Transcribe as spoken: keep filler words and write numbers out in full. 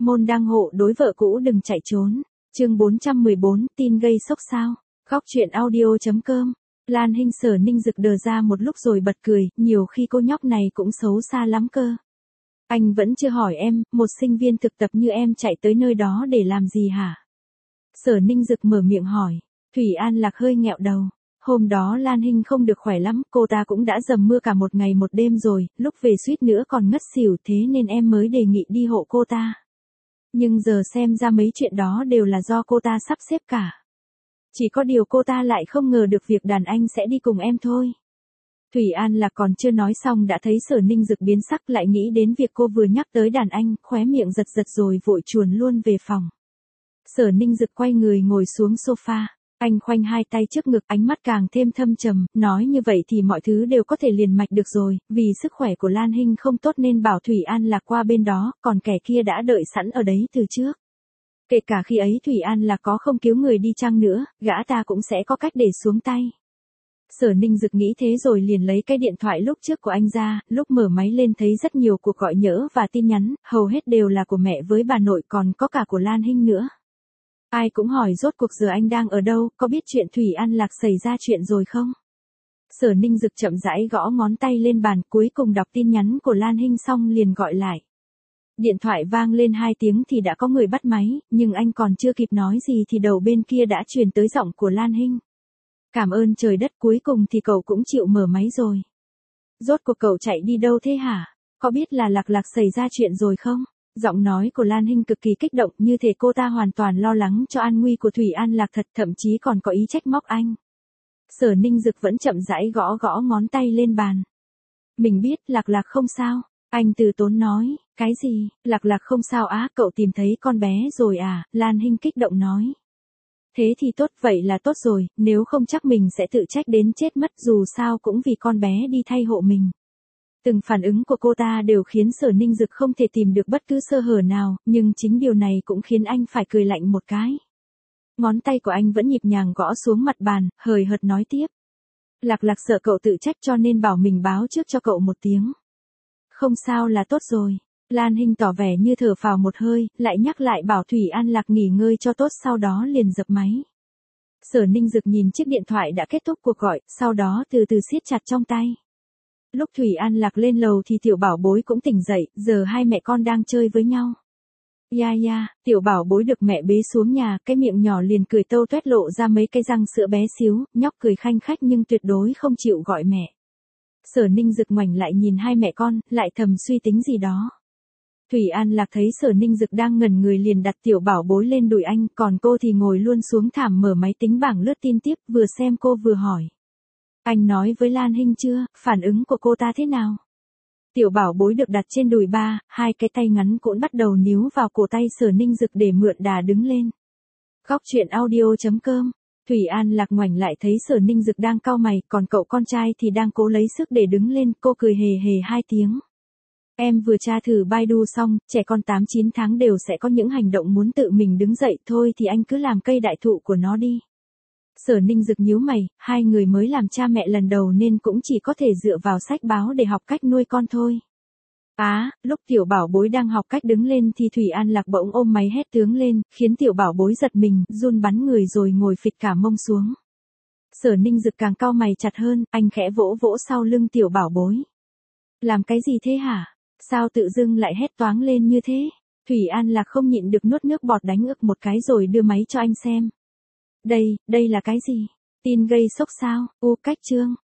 môn đăng hộ đối vợ cũ đừng chạy trốn. Chương bốn trăm mười bốn, tin gây sốc sao. Góc truyện audio.com. Lan Hinh Sở Ninh Dực đờ ra một lúc rồi bật cười, nhiều khi cô nhóc này cũng xấu xa lắm cơ. Anh vẫn chưa hỏi em, một sinh viên thực tập như em chạy tới nơi đó để làm gì hả? Sở Ninh Dực mở miệng hỏi. Thủy An Lạc hơi nghẹo đầu. Hôm đó Lan Hinh không được khỏe lắm, cô ta cũng đã dầm mưa cả một ngày một đêm rồi, lúc về suýt nữa còn ngất xỉu, thế nên em mới đề nghị đi hộ cô ta. Nhưng giờ xem ra mấy chuyện đó đều là do cô ta sắp xếp cả. Chỉ có điều cô ta lại không ngờ được việc đàn anh sẽ đi cùng em thôi. Thủy An Lạc còn chưa nói xong đã thấy Sở Ninh Dực biến sắc, lại nghĩ đến việc cô vừa nhắc tới đàn anh, khóe miệng giật giật rồi vội chuồn luôn về phòng. Sở Ninh Dực quay người ngồi xuống sofa. Anh khoanh hai tay trước ngực, ánh mắt càng thêm thâm trầm, nói như vậy thì mọi thứ đều có thể liền mạch được rồi, vì sức khỏe của Lan Hinh không tốt nên bảo Thủy An Lạc qua bên đó, còn kẻ kia đã đợi sẵn ở đấy từ trước. Kể cả khi ấy Thủy An Lạc có không cứu người đi chăng nữa, gã ta cũng sẽ có cách để xuống tay. Sở Ninh Dực nghĩ thế rồi liền lấy cái điện thoại lúc trước của anh ra, lúc mở máy lên thấy rất nhiều cuộc gọi nhỡ và tin nhắn, hầu hết đều là của mẹ với bà nội, còn có cả của Lan Hinh nữa. Ai cũng hỏi rốt cuộc giờ anh đang ở đâu, có biết chuyện Thủy An Lạc xảy ra chuyện rồi không? Sở Ninh Dực chậm rãi gõ ngón tay lên bàn, cuối cùng đọc tin nhắn của Lan Hinh xong liền gọi lại. Điện thoại vang lên hai tiếng thì đã có người bắt máy, nhưng anh còn chưa kịp nói gì thì đầu bên kia đã truyền tới giọng của Lan Hinh. Cảm ơn trời đất, cuối cùng thì cậu cũng chịu mở máy rồi. Rốt cuộc cậu chạy đi đâu thế hả? Có biết là Lạc Lạc xảy ra chuyện rồi không? Giọng nói của Lan Hinh cực kỳ kích động, như thể cô ta hoàn toàn lo lắng cho an nguy của Thủy An Lạc thật, thậm chí còn có ý trách móc anh. Sở Ninh Dực vẫn chậm rãi gõ gõ ngón tay lên bàn. Mình biết, Lạc Lạc không sao. Anh từ tốn nói. Cái gì? Lạc Lạc không sao á, cậu tìm thấy con bé rồi à? Lan Hinh kích động nói. Thế thì tốt, vậy là tốt rồi, nếu không chắc mình sẽ tự trách đến chết mất, dù sao cũng vì con bé đi thay hộ mình. Từng phản ứng của cô ta đều khiến Sở Ninh Dực không thể tìm được bất cứ sơ hở nào, nhưng chính điều này cũng khiến anh phải cười lạnh một cái. Ngón tay của anh vẫn nhịp nhàng gõ xuống mặt bàn, hời hợt nói tiếp. Lạc Lạc sợ cậu tự trách cho nên bảo mình báo trước cho cậu một tiếng. Không sao là tốt rồi. Lan Hinh tỏ vẻ như thở phào một hơi, lại nhắc lại bảo Thủy An Lạc nghỉ ngơi cho tốt, sau đó liền dập máy. Sở Ninh Dực nhìn chiếc điện thoại đã kết thúc cuộc gọi, sau đó từ từ siết chặt trong tay. Lúc Thủy An Lạc lên lầu thì tiểu bảo bối cũng tỉnh dậy, giờ hai mẹ con đang chơi với nhau. Ya ya, tiểu bảo bối được mẹ bế xuống nhà, cái miệng nhỏ liền cười tâu tuét lộ ra mấy cái răng sữa bé xíu, nhóc cười khanh khách nhưng tuyệt đối không chịu gọi mẹ. Sở Ninh Dực ngoảnh lại nhìn hai mẹ con, lại thầm suy tính gì đó. Thủy An Lạc thấy Sở Ninh Dực đang ngẩn người liền đặt tiểu bảo bối lên đùi anh, còn cô thì ngồi luôn xuống thảm mở máy tính bảng lướt tin tiếp, vừa xem cô vừa hỏi. Anh nói với Lan Hinh chưa, phản ứng của cô ta thế nào? Tiểu bảo bối được đặt trên đùi ba, hai cái tay ngắn cũng bắt đầu níu vào cổ tay Sở Ninh Dực để mượn đà đứng lên. Góc truyện audio.com. Thủy An Lạc ngoảnh lại thấy Sở Ninh Dực đang cau mày, còn cậu con trai thì đang cố lấy sức để đứng lên, cô cười hề hề hai tiếng. Em vừa tra thử Baidu xong, trẻ con tám chín tháng đều sẽ có những hành động muốn tự mình đứng dậy, thôi thì anh cứ làm cây đại thụ của nó đi. Sở Ninh Dực nhíu mày, hai người mới làm cha mẹ lần đầu nên cũng chỉ có thể dựa vào sách báo để học cách nuôi con thôi. Á, à, lúc tiểu bảo bối đang học cách đứng lên thì Thủy An Lạc bỗng ôm máy hét tướng lên, khiến tiểu bảo bối giật mình, run bắn người rồi ngồi phịch cả mông xuống. Sở Ninh Dực càng cau mày chặt hơn, anh khẽ vỗ vỗ sau lưng tiểu bảo bối. Làm cái gì thế hả? Sao tự dưng lại hét toáng lên như thế? Thủy An Lạc không nhịn được nuốt nước bọt đánh ực một cái rồi đưa máy cho anh xem. Đây, đây là cái gì? Tin gây sốc sao? U cách chương.